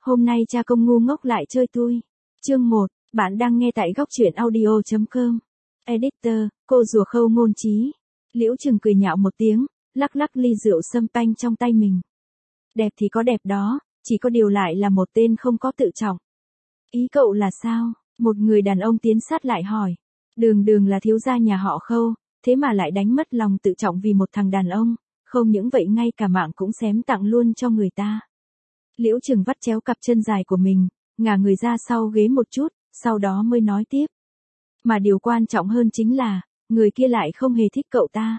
Hôm nay cha công ngu ngốc lại chơi tui. Chương 1, bạn đang nghe tại góc truyện audio.com. Editor, cô rùa Khâu Ngôn Trí. Liễu Trừng cười nhạo một tiếng, lắc lắc ly rượu sâm panh trong tay mình. Đẹp thì có đẹp đó, chỉ có điều lại là một tên không có tự trọng. Ý cậu là sao? Một người đàn ông tiến sát lại hỏi. Đường Đường là thiếu gia nhà họ Khâu, thế mà lại đánh mất lòng tự trọng vì một thằng đàn ông, không những vậy ngay cả mạng cũng xém tặng luôn cho người ta. Liễu Trừng vắt chéo cặp chân dài của mình, ngả người ra sau ghế một chút, sau đó mới nói tiếp. Mà điều quan trọng hơn chính là, người kia lại không hề thích cậu ta.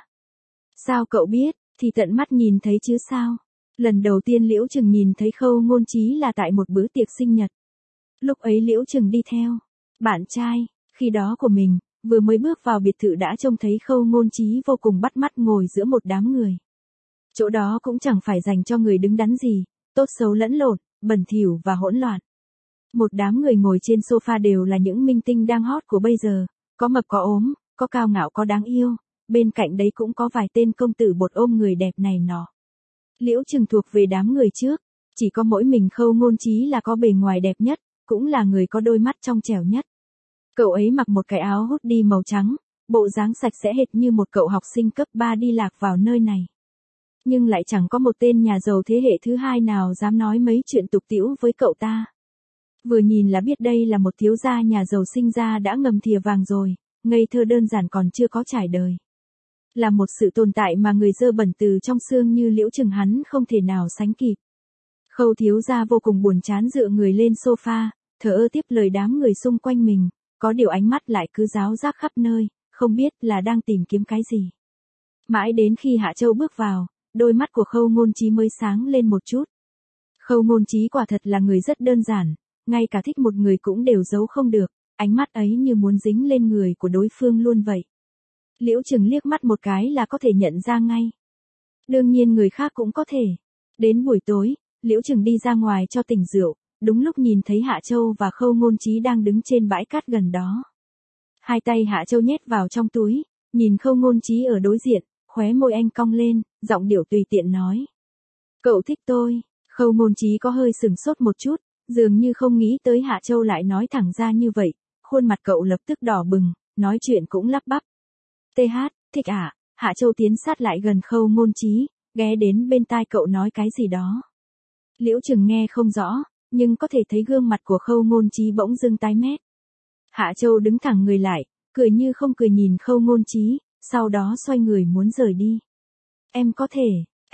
Sao cậu biết, thì tận mắt nhìn thấy chứ sao? Lần đầu tiên Liễu Trừng nhìn thấy Khâu Ngôn Trí là tại một bữa tiệc sinh nhật. Lúc ấy Liễu Trừng đi theo bạn trai, khi đó của mình, vừa mới bước vào biệt thự đã trông thấy Khâu Ngôn Trí vô cùng bắt mắt ngồi giữa một đám người. Chỗ đó cũng chẳng phải dành cho người đứng đắn gì, tốt xấu lẫn lộn, bẩn thỉu và hỗn loạn. Một đám người ngồi trên sofa đều là những minh tinh đang hot của bây giờ, có mập có ốm, có cao ngạo có đáng yêu, bên cạnh đấy cũng có vài tên công tử bột ôm người đẹp này nọ. Liễu Trừng thuộc về đám người trước, chỉ có mỗi mình Khâu Ngôn Trí là có bề ngoài đẹp nhất, cũng là người có đôi mắt trong trẻo nhất. Cậu ấy mặc một cái áo hoodie màu trắng, bộ dáng sạch sẽ hệt như một cậu học sinh cấp 3 đi lạc vào nơi này. Nhưng lại chẳng có một tên nhà giàu thế hệ thứ hai nào dám nói mấy chuyện tục tĩu với cậu ta. Vừa nhìn là biết đây là một thiếu gia nhà giàu sinh ra đã ngầm thìa vàng rồi, ngây thơ đơn giản còn chưa có trải đời. Là một sự tồn tại mà người dơ bẩn từ trong xương như Liễu Trừng hắn không thể nào sánh kịp. Khâu thiếu gia vô cùng buồn chán dựa người lên sofa, thờ ơ tiếp lời đám người xung quanh mình, có điều ánh mắt lại cứ ráo rác khắp nơi, không biết là đang tìm kiếm cái gì. Mãi đến khi Hạ Châu bước vào, đôi mắt của Khâu Ngôn Trí mới sáng lên một chút. Khâu Ngôn Trí quả thật là người rất đơn giản, ngay cả thích một người cũng đều giấu không được, ánh mắt ấy như muốn dính lên người của đối phương luôn vậy. Liễu Trừng liếc mắt một cái là có thể nhận ra ngay. Đương nhiên người khác cũng có thể. Đến buổi tối, Liễu Trừng đi ra ngoài cho tỉnh rượu, đúng lúc nhìn thấy Hạ Châu và Khâu Ngôn Trí đang đứng trên bãi cát gần đó. Hai tay Hạ Châu nhét vào trong túi, nhìn Khâu Ngôn Trí ở đối diện, khóe môi anh cong lên, giọng điệu tùy tiện nói. Cậu thích tôi. Khâu Ngôn Trí có hơi sừng sốt một chút, dường như không nghĩ tới Hạ Châu lại nói thẳng ra như vậy, khuôn mặt cậu lập tức đỏ bừng, nói chuyện cũng lắp bắp. TH, thích à? Hạ Châu tiến sát lại gần Khâu Ngôn Trí, ghé đến bên tai cậu nói cái gì đó. Liễu Trừng nghe không rõ, nhưng có thể thấy gương mặt của Khâu Ngôn Trí bỗng dưng tái mét. Hạ Châu đứng thẳng người lại, cười như không cười nhìn Khâu Ngôn Trí, sau đó xoay người muốn rời đi. Em có thể,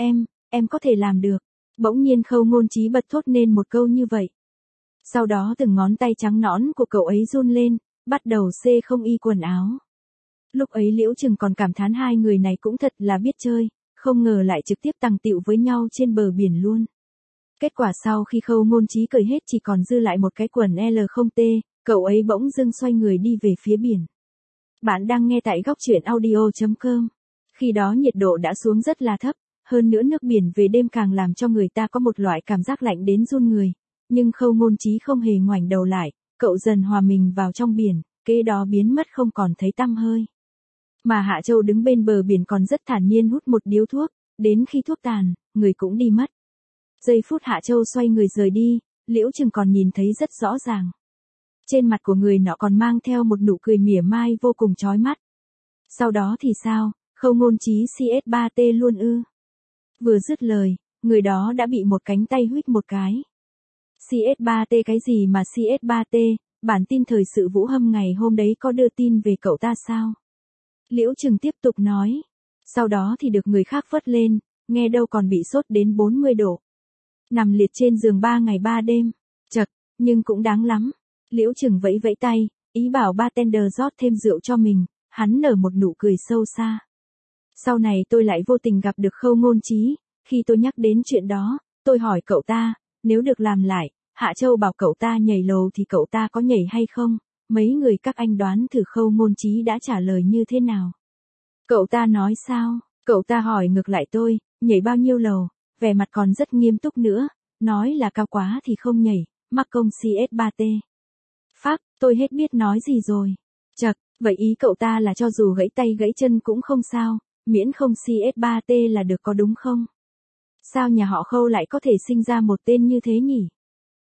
em có thể làm được. Bỗng nhiên Khâu Ngôn Trí bật thốt nên một câu như vậy. Sau đó từng ngón tay trắng nõn của cậu ấy run lên, bắt đầu xê không y quần áo. Lúc ấy Liễu Trừng còn cảm thán hai người này cũng thật là biết chơi, không ngờ lại trực tiếp tằng tịu với nhau trên bờ biển luôn. Kết quả sau khi Khâu Ngôn Trí cởi hết chỉ còn dư lại một cái quần L0T, cậu ấy bỗng dưng xoay người đi về phía biển. Bạn đang nghe tại góc truyện audio.com. Khi đó nhiệt độ đã xuống rất là thấp, hơn nữa nước biển về đêm càng làm cho người ta có một loại cảm giác lạnh đến run người. Nhưng Khâu Ngôn Trí không hề ngoảnh đầu lại, cậu dần hòa mình vào trong biển, kế đó biến mất không còn thấy tăm hơi. Mà Hạ Châu đứng bên bờ biển còn rất thản nhiên hút một điếu thuốc, đến khi thuốc tàn, người cũng đi mất. Giây phút Hạ Châu xoay người rời đi, Liễu Trừng còn nhìn thấy rất rõ ràng. Trên mặt của người nọ còn mang theo một nụ cười mỉa mai vô cùng chói mắt. Sau đó thì sao, Khâu Ngôn Trí CS3T luôn ư? Vừa dứt lời, người đó đã bị một cánh tay huých một cái. CS3T cái gì mà CS3T, bản tin thời sự Vũ Hâm ngày hôm đấy có đưa tin về cậu ta sao? Liễu Trừng tiếp tục nói. Sau đó thì được người khác phớt lên, nghe đâu còn bị sốt đến 40 độ. Nằm liệt trên giường 3 ngày 3 đêm. Chật, nhưng cũng đáng lắm. Liễu Trừng vẫy vẫy tay, ý bảo bartender rót thêm rượu cho mình, hắn nở một nụ cười sâu xa. Sau này tôi lại vô tình gặp được Khâu Ngôn Trí, khi tôi nhắc đến chuyện đó, tôi hỏi cậu ta, nếu được làm lại, Hạ Châu bảo cậu ta nhảy lầu thì cậu ta có nhảy hay không? Mấy người các anh đoán thử Khâu Ngôn Trí đã trả lời như thế nào? Cậu ta nói sao? Cậu ta hỏi ngược lại tôi, nhảy bao nhiêu lầu, vẻ mặt còn rất nghiêm túc nữa, nói là cao quá thì không nhảy, mắc công CS3T. Phác, tôi hết biết nói gì rồi. Chật, vậy ý cậu ta là cho dù gãy tay gãy chân cũng không sao, miễn không CS3T là được có đúng không? Sao nhà họ Khâu lại có thể sinh ra một tên như thế nhỉ?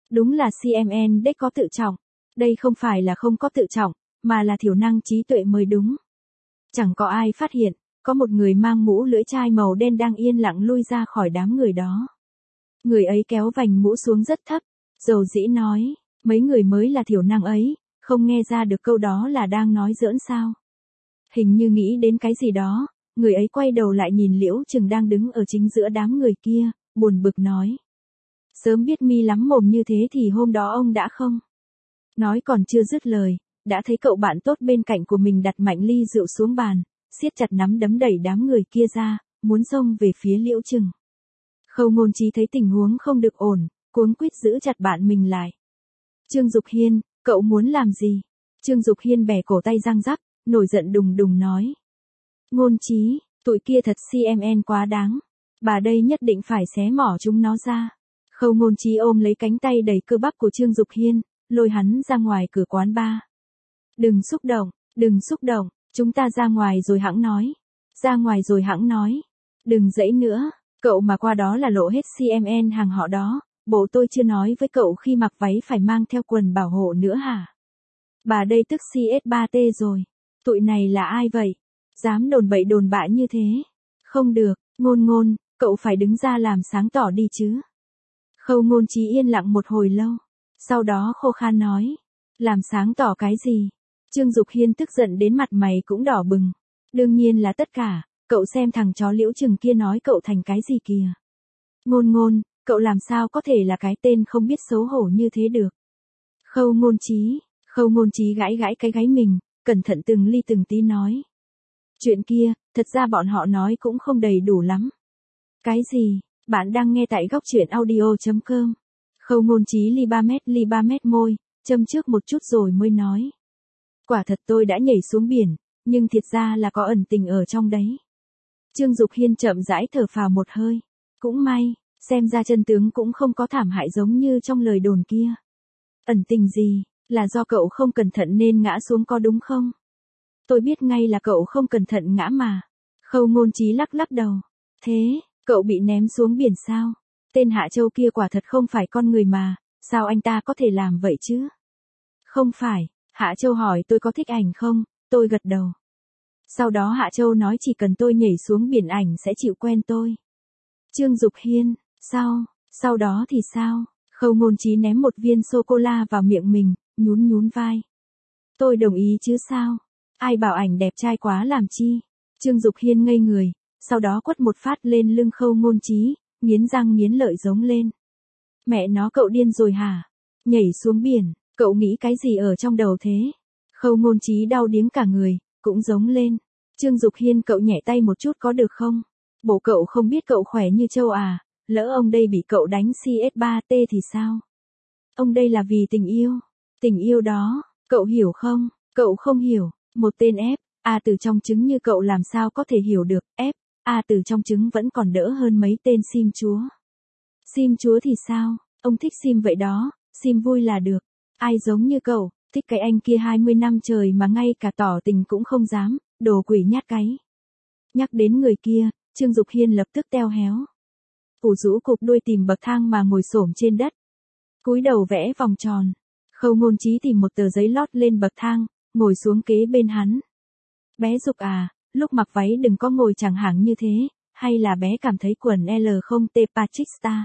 Đúng là CMN đếch có tự trọng. Đây không phải là không có tự trọng, mà là thiểu năng trí tuệ mới đúng. Chẳng có ai phát hiện, có một người mang mũ lưỡi chai màu đen đang yên lặng lui ra khỏi đám người đó. Người ấy kéo vành mũ xuống rất thấp, dầu dĩ nói, mấy người mới là thiểu năng ấy, không nghe ra được câu đó là đang nói giỡn sao. Hình như nghĩ đến cái gì đó, người ấy quay đầu lại nhìn Liễu Trừng đang đứng ở chính giữa đám người kia, buồn bực nói. Sớm biết mi lắm mồm như thế thì hôm đó ông đã không. Nói còn chưa dứt lời, đã thấy cậu bạn tốt bên cạnh của mình đặt mạnh ly rượu xuống bàn, siết chặt nắm đấm đẩy đám người kia ra, muốn xông về phía Liễu Trừng. Khâu Ngôn Chí thấy tình huống không được ổn, cuống quýt giữ chặt bạn mình lại. Trương Dục Hiên, cậu muốn làm gì? Trương Dục Hiên bẻ cổ tay răng rắc, nổi giận đùng đùng nói. Ngôn Chí, tụi kia thật CMN quá đáng. Bà đây nhất định phải xé mỏ chúng nó ra. Khâu Ngôn Chí ôm lấy cánh tay đầy cơ bắp của Trương Dục Hiên, lôi hắn ra ngoài cửa quán bar. Đừng xúc động, chúng ta ra ngoài rồi hẵng nói. Ra ngoài rồi hẵng nói. Đừng dãy nữa, cậu mà qua đó là lộ hết CMN hàng họ đó, bộ tôi chưa nói với cậu khi mặc váy phải mang theo quần bảo hộ nữa hả? Bà đây tức CS3T rồi. Tụi này là ai vậy? Dám đồn bậy đồn bạ như thế. Không được, Ngôn, cậu phải đứng ra làm sáng tỏ đi chứ. Khâu Ngôn Chí yên lặng một hồi lâu. Sau đó khô khan nói. Làm sáng tỏ cái gì? Trương Dục Hiên tức giận đến mặt mày cũng đỏ bừng. Đương nhiên là tất cả, cậu xem thằng chó Liễu Trừng kia nói cậu thành cái gì kìa. Ngôn, cậu làm sao có thể là cái tên không biết xấu hổ như thế được. Khâu Ngôn Chí gãi gãi cái gáy mình, cẩn thận từng ly từng tí nói. Chuyện kia, thật ra bọn họ nói cũng không đầy đủ lắm. Cái gì? Bạn đang nghe tại góc truyện audio.com. Khâu Ngôn Chí li ba mét môi, châm trước một chút rồi mới nói. Quả thật tôi đã nhảy xuống biển, nhưng thiệt ra là có ẩn tình ở trong đấy. Trương Dục Hiên chậm rãi thở phào một hơi. Cũng may, xem ra chân tướng cũng không có thảm hại giống như trong lời đồn kia. Ẩn tình gì, là do cậu không cẩn thận nên ngã xuống có đúng không? Tôi biết ngay là cậu không cẩn thận ngã mà. Khâu Ngôn Chí lắc đầu. Thế, cậu bị ném xuống biển sao? Tên Hạ Châu kia quả thật không phải con người mà, sao anh ta có thể làm vậy chứ? Không phải, Hạ Châu hỏi tôi có thích ảnh không, tôi gật đầu. Sau đó Hạ Châu nói chỉ cần tôi nhảy xuống biển ảnh sẽ chịu quen tôi. Trương Dục Hiên, sau đó thì sao? Khâu Ngôn Chí ném một viên sô-cô-la vào miệng mình, nhún vai. Tôi đồng ý chứ sao? Ai bảo ảnh đẹp trai quá làm chi? Trương Dục Hiên ngây người, sau đó quất một phát lên lưng Khâu Ngôn Chí, nghiến răng nghiến lợi giống lên. Mẹ nó cậu điên rồi hả? Nhảy xuống biển, cậu nghĩ cái gì ở trong đầu thế? Khâu Ngôn Chí đau điếng cả người, cũng giống lên. Trương Dục Hiên cậu nhẹ tay một chút có được không? Bộ cậu không biết cậu khỏe như trâu à, lỡ ông đây bị cậu đánh CS3T thì sao? Ông đây là vì tình yêu đó, cậu hiểu không? Cậu không hiểu, một tên F.A từ trong trứng như cậu làm sao có thể hiểu được, F.A từ trong trứng vẫn còn đỡ hơn mấy tên sim chúa. Sim chúa thì sao, ông thích sim vậy đó, sim vui là được, ai giống như cậu, thích cái anh kia 20 năm trời mà ngay cả tỏ tình cũng không dám, đồ quỷ nhát cái. Nhắc đến người kia, Trương Dục Hiên lập tức teo héo. Ủ rũ cục đuôi tìm bậc thang mà ngồi xổm trên đất. Cúi đầu vẽ vòng tròn. Khâu Ngôn Chí tìm một tờ giấy lót lên bậc thang, ngồi xuống kế bên hắn. Bé Dục à, lúc mặc váy đừng có ngồi chẳng hạn như thế, hay là bé cảm thấy quần L không tê Patrick Star.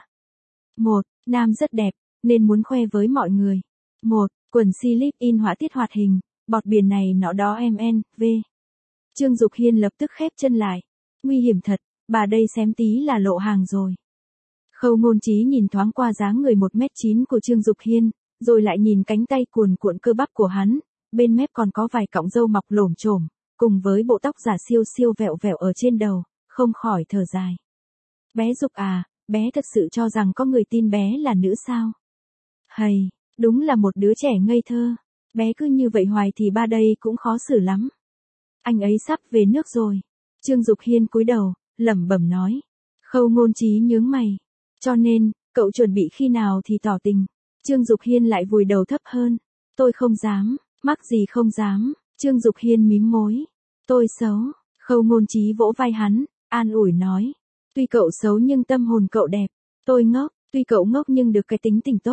Nam rất đẹp, nên muốn khoe với mọi người. Quần slip in họa tiết hoạt hình, bọt biển này nọ đó v. Trương Dục Hiên lập tức khép chân lại. Nguy hiểm thật, bà đây xém tí là lộ hàng rồi. Khâu Ngôn Chí nhìn thoáng qua dáng người 1m9 của Trương Dục Hiên, rồi lại nhìn cánh tay cuồn cuộn cơ bắp của hắn, bên mép còn có vài cọng râu mọc lổm chổm, cùng với bộ tóc giả siêu vẹo vẹo ở trên đầu, không khỏi thở dài. Bé Dục à, bé thật sự cho rằng có người tin bé là nữ sao? Hầy, đúng là một đứa trẻ ngây thơ. Bé cứ như vậy hoài thì ba đây cũng khó xử lắm. Anh ấy sắp về nước rồi. Trương Dục Hiên cúi đầu, lẩm bẩm nói. Khâu Ngôn Chí nhướng mày. Cho nên, cậu chuẩn bị khi nào thì tỏ tình. Trương Dục Hiên lại vùi đầu thấp hơn. Tôi không dám, mắc gì không dám. Trương Dục Hiên mím môi. Tôi xấu. Khâu Ngôn Chí vỗ vai hắn, an ủi nói. Tuy cậu xấu nhưng tâm hồn cậu đẹp. Tôi ngốc, tuy cậu ngốc nhưng được cái tính tình tốt.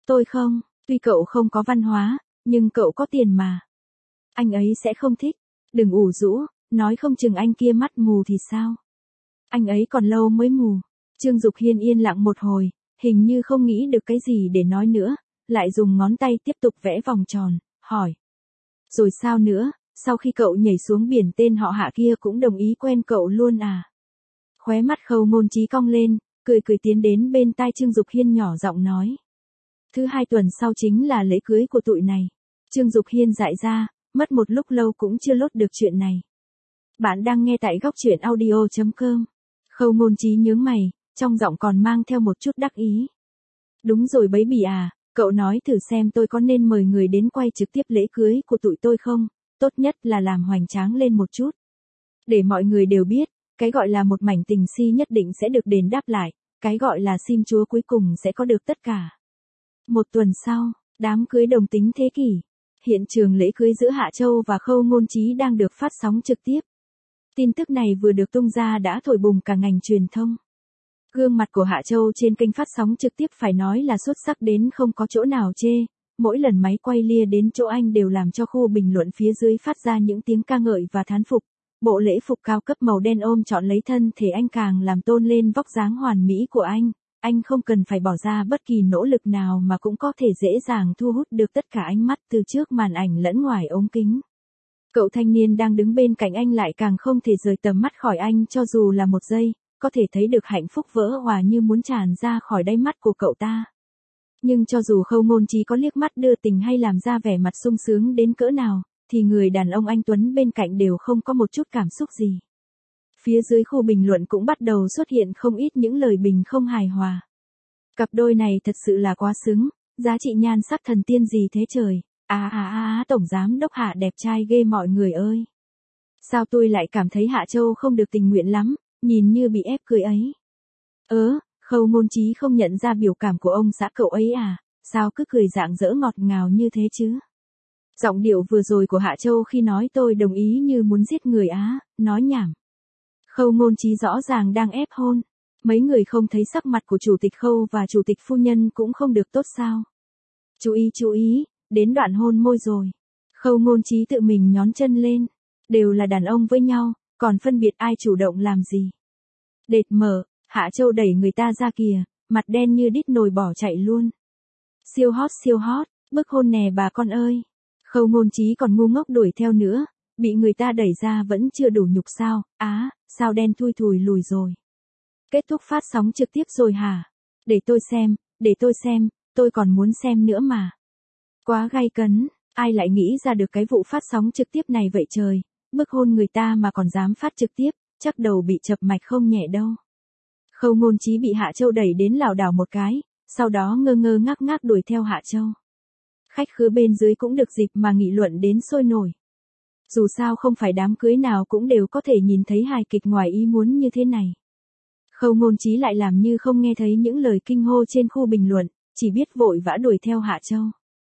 Tôi không, tuy cậu không có văn hóa, nhưng cậu có tiền mà. Anh ấy sẽ không thích. Đừng ủ rũ, nói không chừng anh kia mắt mù thì sao? Anh ấy còn lâu mới mù. Trương Dục Hiên yên lặng một hồi, hình như không nghĩ được cái gì để nói nữa, lại dùng ngón tay tiếp tục vẽ vòng tròn, hỏi. Rồi sao nữa, sau khi cậu nhảy xuống biển tên họ Hạ kia cũng đồng ý quen cậu luôn à? Khóe mắt Khâu Ngôn Chí cong lên, cười cười tiến đến bên tai Trương Dục Hiên nhỏ giọng nói. Thứ 2 tuần sau chính là lễ cưới của tụi này. Trương Dục Hiên dại ra, mất một lúc lâu cũng chưa lốt được chuyện này. Bạn đang nghe tại góc truyện audio.com. Khâu Ngôn Chí nhướng mày, trong giọng còn mang theo một chút đắc ý. Đúng rồi baby à, cậu nói thử xem tôi có nên mời người đến quay trực tiếp lễ cưới của tụi tôi không? Tốt nhất là làm hoành tráng lên một chút. Để mọi người đều biết, cái gọi là một mảnh tình si nhất định sẽ được đền đáp lại, cái gọi là sim chúa cuối cùng sẽ có được tất cả. 1 tuần sau, đám cưới đồng tính thế kỷ. Hiện trường lễ cưới giữa Hạ Châu và Khâu Ngôn Chí đang được phát sóng trực tiếp. Tin tức này vừa được tung ra đã thổi bùng cả ngành truyền thông. Gương mặt của Hạ Châu trên kênh phát sóng trực tiếp phải nói là xuất sắc đến không có chỗ nào chê, mỗi lần máy quay lia đến chỗ anh đều làm cho khu bình luận phía dưới phát ra những tiếng ca ngợi và thán phục. Bộ lễ phục cao cấp màu đen ôm trọn lấy thân thể anh càng làm tôn lên vóc dáng hoàn mỹ của anh không cần phải bỏ ra bất kỳ nỗ lực nào mà cũng có thể dễ dàng thu hút được tất cả ánh mắt từ trước màn ảnh lẫn ngoài ống kính. Cậu thanh niên đang đứng bên cạnh anh lại càng không thể rời tầm mắt khỏi anh cho dù là một giây, có thể thấy được hạnh phúc vỡ hòa như muốn tràn ra khỏi đáy mắt của cậu ta. Nhưng cho dù Khâu Ngôn Chí có liếc mắt đưa tình hay làm ra vẻ mặt sung sướng đến cỡ nào, thì người đàn ông anh Tuấn bên cạnh đều không có một chút cảm xúc gì. Phía dưới khu bình luận cũng bắt đầu xuất hiện không ít những lời bình không hài hòa. Cặp đôi này thật sự là quá xứng, giá trị nhan sắc thần tiên gì thế trời, tổng giám đốc Hạ đẹp trai ghê mọi người ơi. Sao tôi lại cảm thấy Hạ Châu không được tình nguyện lắm, nhìn như bị ép cười ấy. Khâu Ngôn Chí không nhận ra biểu cảm của ông xã cậu ấy à, sao cứ cười rạng rỡ ngọt ngào như thế chứ? Giọng điệu vừa rồi của Hạ Châu khi nói tôi đồng ý như muốn giết người á, nói nhảm. Khâu Ngôn Chí rõ ràng đang ép hôn. Mấy người không thấy sắc mặt của chủ tịch Khâu và chủ tịch phu nhân cũng không được tốt sao? Chú ý, đến đoạn hôn môi rồi. Khâu Ngôn Chí tự mình nhón chân lên. Đều là đàn ông với nhau, còn phân biệt ai chủ động làm gì? Đệt mở, Hạ Châu đẩy người ta ra kìa, mặt đen như đít nồi bỏ chạy luôn. Siêu hot, bức hôn nè bà con ơi. Khâu Ngôn Chí còn ngu ngốc đuổi theo nữa, bị người ta đẩy ra vẫn chưa đủ nhục sao, sao đen thui thùi lùi rồi. Kết thúc phát sóng trực tiếp rồi hả? Để tôi xem, tôi còn muốn xem nữa mà. Quá gay cấn, ai lại nghĩ ra được cái vụ phát sóng trực tiếp này vậy trời, bức hôn người ta mà còn dám phát trực tiếp, chắc đầu bị chập mạch không nhẹ đâu. Khâu Ngôn Chí bị Hạ Châu đẩy đến lảo đảo một cái, sau đó ngơ ngác đuổi theo Hạ Châu. Khách khứa bên dưới cũng được dịp mà nghị luận đến sôi nổi. Dù sao không phải đám cưới nào cũng đều có thể nhìn thấy hài kịch ngoài ý muốn như thế này. Khâu Ngôn Chí lại làm như không nghe thấy những lời kinh hô trên khu bình luận, chỉ biết vội vã đuổi theo Hạ Châu.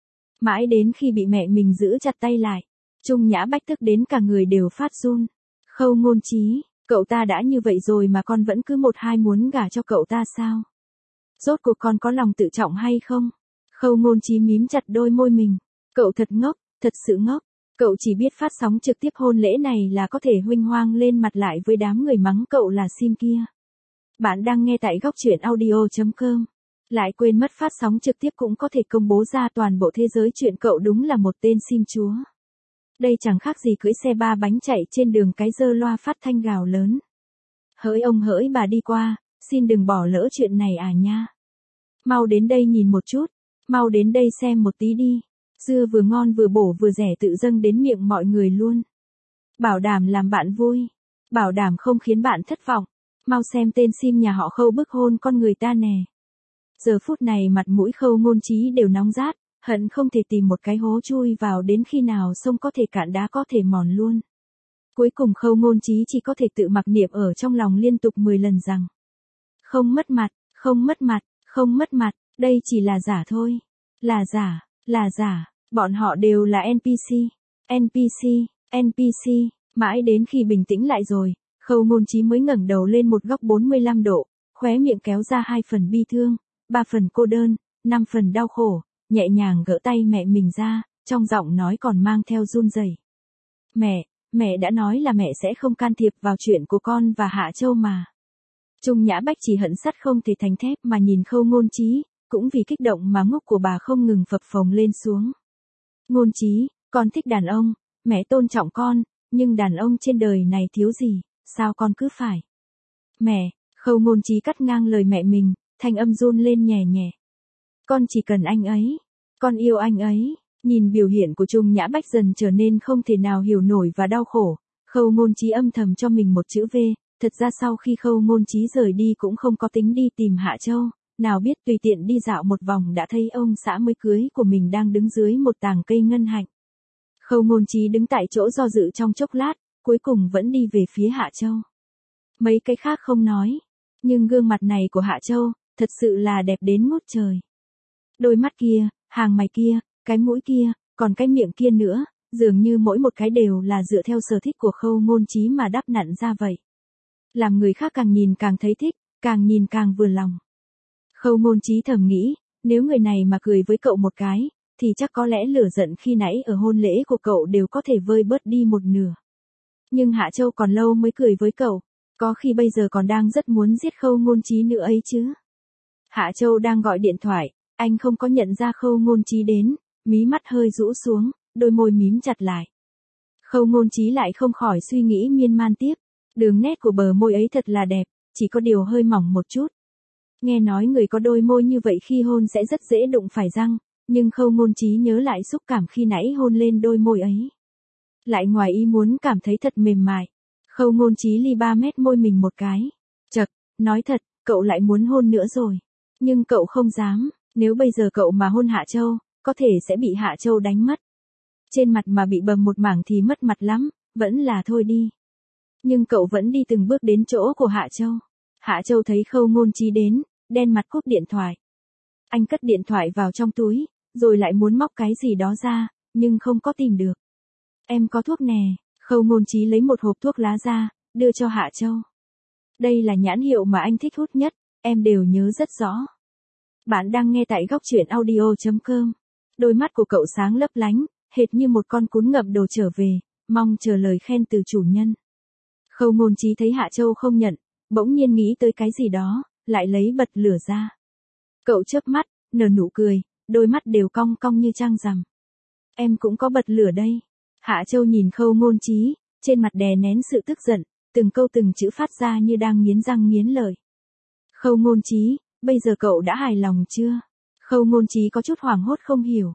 Mãi đến khi bị mẹ mình giữ chặt tay lại, Trung Nhã Bách tức đến cả người đều phát run. Khâu Ngôn Chí, cậu ta đã như vậy rồi mà con vẫn cứ một hai muốn gả cho cậu ta sao? Rốt cuộc con có lòng tự trọng hay không? Khâu Ngôn Chí mím chặt đôi môi mình. Cậu thật ngốc, thật sự ngốc. Cậu chỉ biết phát sóng trực tiếp hôn lễ này là có thể huênh hoang lên mặt lại với đám người mắng cậu là sim kia. Bạn đang nghe tại góc truyện audio.com. Lại quên mất phát sóng trực tiếp cũng có thể công bố ra toàn bộ thế giới chuyện cậu đúng là một tên sim chúa. Đây chẳng khác gì cưỡi xe ba bánh chạy trên đường cái giơ loa phát thanh gào lớn. Hỡi ông hỡi bà đi qua, xin đừng bỏ lỡ chuyện này à nha. Mau đến đây nhìn một chút, mau đến đây xem một tí đi. Dưa vừa ngon vừa bổ vừa rẻ tự dâng đến miệng mọi người luôn. Bảo đảm làm bạn vui, bảo đảm không khiến bạn thất vọng. Mau xem tên sim nhà họ Khâu bức hôn con người ta nè. Giờ phút này mặt mũi Khâu Ngôn Chí đều nóng rát, hận không thể tìm một cái hố chui vào đến khi nào sông có thể cạn đá có thể mòn luôn. Cuối cùng Khâu Ngôn Chí chỉ có thể tự mặc niệm ở trong lòng liên tục 10 lần rằng: không mất mặt, đây chỉ là giả thôi. Là giả, bọn họ đều là NPC. Mãi đến khi bình tĩnh lại rồi, Khâu Ngôn Chí mới ngẩng đầu lên một góc 45 độ, khóe miệng kéo ra 2 phần bi thương, 3 phần cô đơn, 5 phần đau khổ, nhẹ nhàng gỡ tay mẹ mình ra, trong giọng nói còn mang theo run rẩy. Mẹ đã nói là mẹ sẽ không can thiệp vào chuyện của con và Hạ Châu mà. Trung Nhã Bách chỉ hận sắt không thể thành thép mà nhìn Khâu Ngôn Chí, cũng vì kích động mà ngốc của bà không ngừng phập phồng lên xuống. Ngôn Chí, con thích đàn ông, mẹ tôn trọng con, nhưng đàn ông trên đời này thiếu gì, sao con cứ phải. Mẹ, Khâu Ngôn Chí cắt ngang lời mẹ mình, thanh âm run lên nhẹ nhẹ. Con chỉ cần anh ấy, con yêu anh ấy. Nhìn biểu hiện của Trung Nhã Bách dần trở nên không thể nào hiểu nổi và đau khổ, Khâu Ngôn Chí âm thầm cho mình một chữ V, thật ra sau khi Khâu Ngôn Chí rời đi cũng không có tính đi tìm Hạ Châu, nào biết tùy tiện đi dạo một vòng đã thấy ông xã mới cưới của mình đang đứng dưới một tàng cây ngân hạnh. Khâu Ngôn Chí đứng tại chỗ do dự trong chốc lát, cuối cùng vẫn đi về phía Hạ Châu. Mấy cái khác không nói, nhưng gương mặt này của Hạ Châu, thật sự là đẹp đến ngút trời. Đôi mắt kia, hàng mày kia, cái mũi kia, còn cái miệng kia nữa, dường như mỗi một cái đều là dựa theo sở thích của Khâu Ngôn Chí mà đắp nặn ra vậy. Làm người khác càng nhìn càng thấy thích, càng nhìn càng vừa lòng. Khâu Ngôn Chí thầm nghĩ, nếu người này mà cười với cậu một cái, thì chắc có lẽ lửa giận khi nãy ở hôn lễ của cậu đều có thể vơi bớt đi một nửa. Nhưng Hạ Châu còn lâu mới cười với cậu, có khi bây giờ còn đang rất muốn giết Khâu Ngôn Chí nữa ấy chứ. Hạ Châu đang gọi điện thoại, anh không có nhận ra Khâu Ngôn Chí đến, mí mắt hơi rũ xuống, đôi môi mím chặt lại. Khâu Ngôn Chí lại không khỏi suy nghĩ miên man tiếp, đường nét của bờ môi ấy thật là đẹp, chỉ có điều hơi mỏng một chút. Nghe nói người có đôi môi như vậy khi hôn sẽ rất dễ đụng phải răng, nhưng Khâu Ngôn Chí nhớ lại xúc cảm khi nãy hôn lên đôi môi ấy. Lại ngoài ý muốn cảm thấy thật mềm mại. Khâu Ngôn Chí ly 3 mét môi mình một cái. Chậc, nói thật, cậu lại muốn hôn nữa rồi. Nhưng cậu không dám, nếu bây giờ cậu mà hôn Hạ Châu, có thể sẽ bị Hạ Châu đánh mất. Trên mặt mà bị bầm một mảng thì mất mặt lắm, vẫn là thôi đi. Nhưng cậu vẫn đi từng bước đến chỗ của Hạ Châu. Hạ Châu thấy Khâu Ngôn Chí đến, đen mặt cúp điện thoại. Anh cất điện thoại vào trong túi, rồi lại muốn móc cái gì đó ra, nhưng không có tìm được. Em có thuốc nè, Khâu Ngôn Chí lấy một hộp thuốc lá ra, đưa cho Hạ Châu. Đây là nhãn hiệu mà anh thích hút nhất, em đều nhớ rất rõ. Bạn đang nghe tại góc truyện audio.com. Đôi mắt của cậu sáng lấp lánh, hệt như một con cún ngậm đồ trở về, mong chờ lời khen từ chủ nhân. Khâu Ngôn Chí thấy Hạ Châu không nhận, bỗng nhiên nghĩ tới cái gì đó, lại lấy bật lửa ra. Cậu chớp mắt, nở nụ cười, đôi mắt đều cong cong như trăng rằm. Em cũng có bật lửa đây. Hạ Châu nhìn Khâu Ngôn Chí, trên mặt đè nén sự tức giận, từng câu từng chữ phát ra như đang nghiến răng nghiến lợi. Khâu Ngôn Chí, bây giờ cậu đã hài lòng chưa? Khâu Ngôn Chí có chút hoảng hốt không hiểu.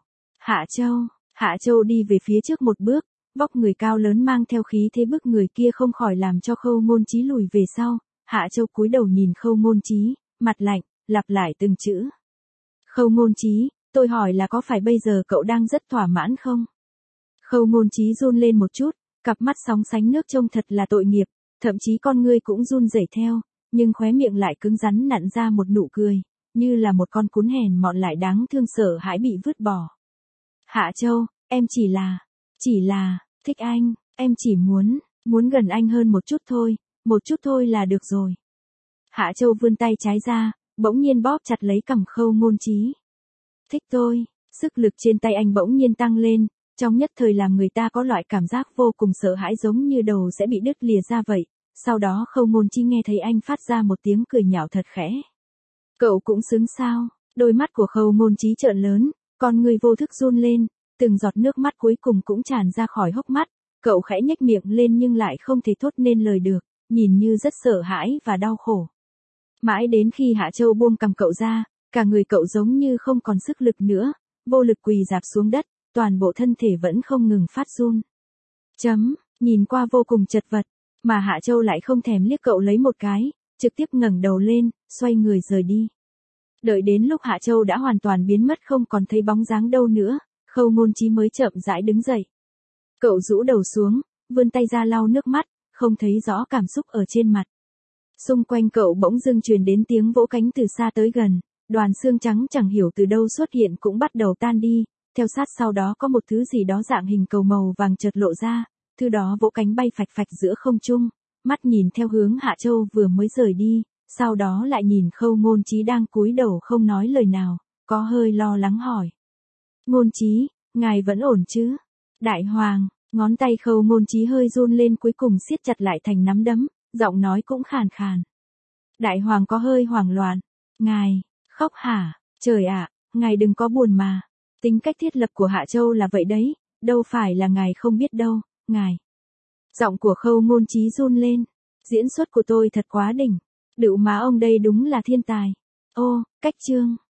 Hạ Châu đi về phía trước một bước, vóc người cao lớn mang theo khí thế bức người kia không khỏi làm cho Khâu Ngôn Chí lùi về sau. Hạ Châu cúi đầu nhìn Khâu Ngôn Chí, mặt lạnh, lặp lại từng chữ. Khâu Ngôn Chí, tôi hỏi là có phải bây giờ cậu đang rất thỏa mãn không? Khâu Ngôn Chí run lên một chút, cặp mắt sóng sánh nước trông thật là tội nghiệp, thậm chí con ngươi cũng run rẩy theo, nhưng khóe miệng lại cứng rắn nặn ra một nụ cười, như là một con cún hèn mọn lại đáng thương sợ hãi bị vứt bỏ. Hạ Châu, em chỉ là, thích anh, em chỉ muốn gần anh hơn một chút thôi là được rồi. Hạ Châu vươn tay trái ra, bỗng nhiên bóp chặt lấy cằm Khâu Ngôn Chí. Thích tôi, sức lực trên tay anh bỗng nhiên tăng lên, trong nhất thời làm người ta có loại cảm giác vô cùng sợ hãi giống như đầu sẽ bị đứt lìa ra vậy. Sau đó Khâu Ngôn Chí nghe thấy anh phát ra một tiếng cười nhạo thật khẽ. Cậu cũng xứng sao? Đôi mắt của Khâu Ngôn Chí trợn lớn, con người vô thức run lên, từng giọt nước mắt cuối cùng cũng tràn ra khỏi hốc mắt. Cậu khẽ nhếch miệng lên nhưng lại không thể thốt nên lời được, nhìn như rất sợ hãi và đau khổ. Mãi đến khi Hạ Châu buông cằm cậu ra, cả người cậu giống như không còn sức lực nữa, vô lực quỳ rạp xuống đất, toàn bộ thân thể vẫn không ngừng phát run. Nhìn qua vô cùng chật vật, mà Hạ Châu lại không thèm liếc cậu lấy một cái, trực tiếp ngẩng đầu lên, xoay người rời đi. Đợi đến lúc Hạ Châu đã hoàn toàn biến mất không còn thấy bóng dáng đâu nữa, Khâu Ngôn Chí mới chậm rãi đứng dậy. Cậu rũ đầu xuống, vươn tay ra lau nước mắt, không thấy rõ cảm xúc ở trên mặt. Xung quanh cậu bỗng dưng truyền đến tiếng vỗ cánh từ xa tới gần, đoàn xương trắng chẳng hiểu từ đâu xuất hiện cũng bắt đầu tan đi, theo sát sau đó có một thứ gì đó dạng hình cầu màu vàng chợt lộ ra, thứ đó vỗ cánh bay phạch phạch giữa không trung, mắt nhìn theo hướng Hạ Châu vừa mới rời đi, sau đó lại nhìn Khâu Ngôn Chí đang cúi đầu không nói lời nào, có hơi lo lắng hỏi. Ngôn Chí, ngài vẫn ổn chứ? Đại Hoàng, ngón tay Khâu Ngôn Chí hơi run lên cuối cùng siết chặt lại thành nắm đấm, giọng nói cũng khàn khàn. Đại Hoàng có hơi hoảng loạn. Ngài, khóc hả? Trời ạ, ngài đừng có buồn mà. Tính cách thiết lập của Hạ Châu là vậy đấy, đâu phải là ngài không biết đâu, ngài. Giọng của Khâu Ngôn Chí run lên. Diễn xuất của tôi thật quá đỉnh. Đựu má ông đây đúng là thiên tài. Ô, cách chương.